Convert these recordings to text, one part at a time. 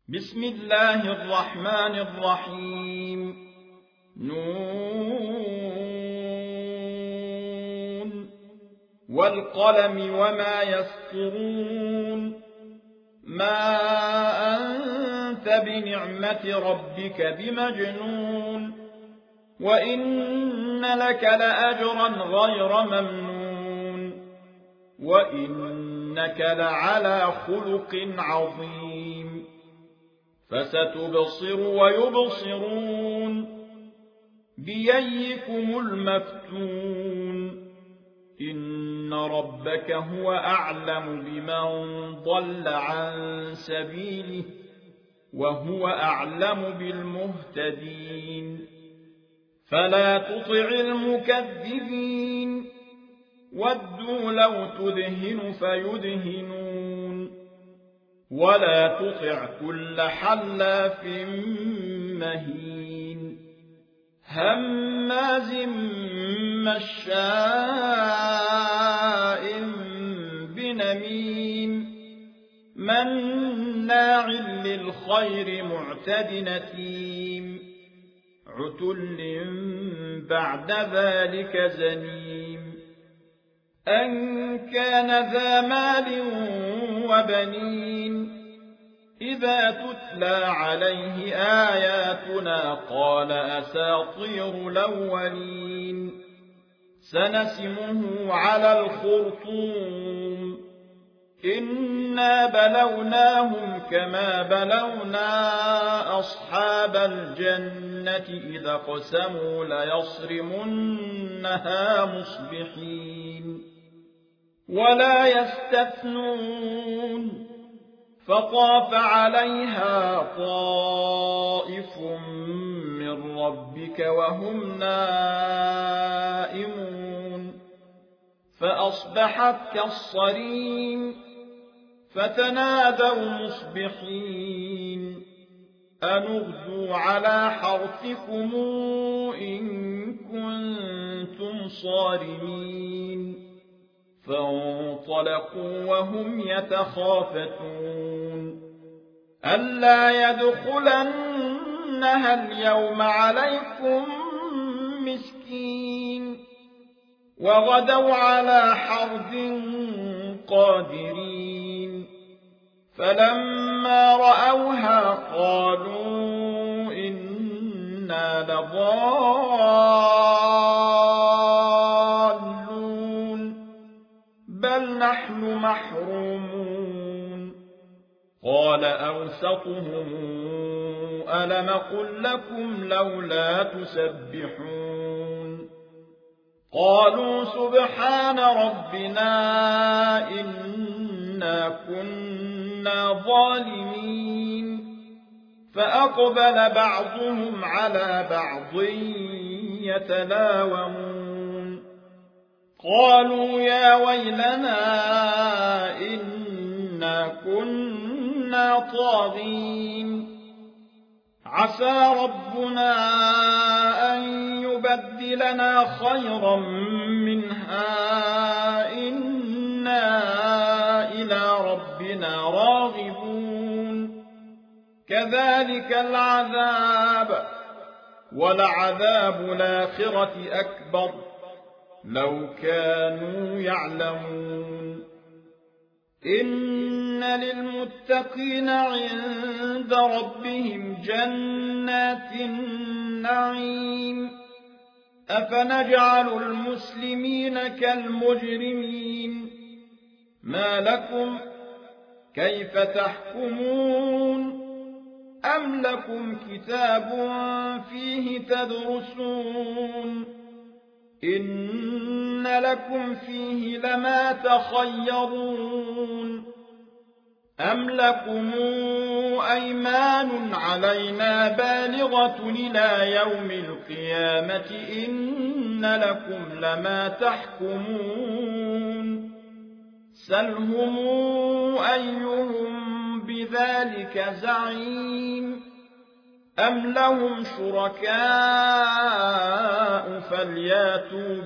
بسم الله الرحمن الرحيم. نون والقلم وما يسطرون. ما أنت بنعمة ربك بمجنون، وإن لك لأجرا غير ممنون، وإنك لعلى خلق عظيم. فستبصر ويبصرون بأيكم المفتون. إن ربك هو أعلم بمن ضل عن سبيله وهو أعلم بالمهتدين. فلا تطع المكذبين، ودوا لو تدهن فيدهنون، ولا تطع كل حلاف مهين هماز مشاء بنميم مناع للخير معتد نثيم عتل بعد ذلك زنيم أن كان ذا مال وبنين إذا تتلى عليه آياتنا قال أساطير الأولين. سنسمه على الخرطوم. إنا بلوناهم كما بلونا أصحاب الجنة إذا اقسموا ليصرمنها مصبحين ولا يستثنون. فطاف عليها طائف من ربك وهم نائمون فأصبحت كالصريم. فتنادوا مصبحين أن اغدوا على حرثكم إن كنتم صارمين. فانطلقوا وهم يتخافتون ألا يدخلنها اليوم عليكم مسكين. وغدوا على حرد قادرين فلما رأوها قالوا إنا لضالون بل نحن محرومون. قال أوسطهم ألم قل لكم لولا تسبحون. قالوا سبحان ربنا إنا كنا ظالمين. فأقبل بعضهم على بعض يتلاومون قالوا يا ويلنا إنا كنا طاغين. عسى ربنا أن يبدلنا خيرا منها إنا إلى ربنا راغبون. كذلك العذاب ولعذاب الآخرة أكبر لو كانوا يعلمون. إن للمتقين عند ربهم جنات النعيم. أفنجعل المسلمين كالمجرمين. ما لكم كيف تحكمون؟ أم لكم كتاب فيه تدرسون؟ إن لكم فيه لما تخيرون. أم لكم أيمان علينا بالغة إلى يوم القيامة إن لكم لما تحكمون. سلهم أيهم بذلك زعيم. أم لهم شركاء فلياتوا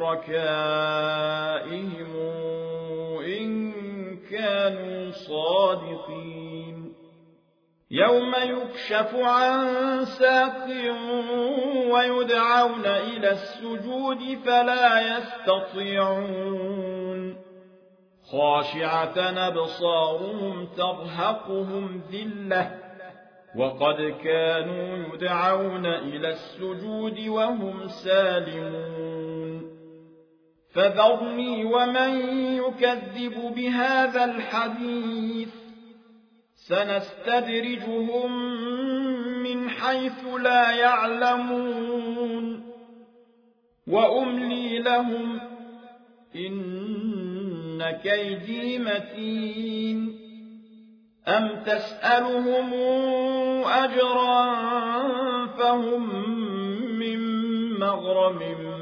بشركائهم إن كانوا صادقين. يوم يكشف عن ساق ويدعون إلى السجود فلا يستطيعون خاشعة أبصارهم ترهقهم ذلة وقد كانوا يدعون إلى السجود وهم سالمون فذرني ومن يكذب بهذا الحديث سنستدرجهم من حيث لا يعلمون وأملي لهم إن كيدي متين أم تسألهم أجرا فهم من مغرم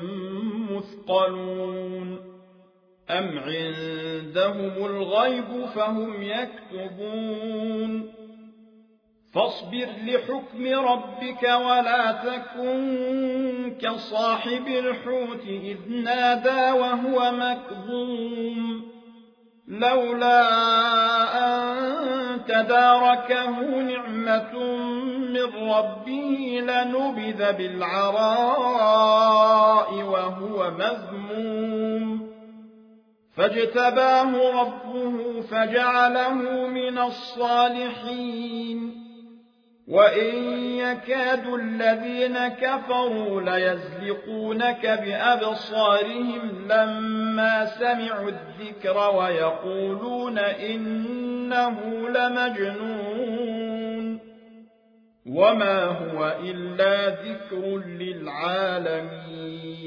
مثقلون أم عندهم الغيب فهم يكتبون فاصبر لحكم ربك ولا تكن كصاحب الحوت إذ نادى وهو مكظوم لولا أن تداركه نعمة من ربه لنبذ بالعراء وهو مذموم فاجتباه ربه فجعله من الصالحين وإن يكاد الذين كفروا ليزلقونك بأبصارهم لما سمعوا الذكر ويقولون إنه لمجنون وما هو إلا ذكر للعالمين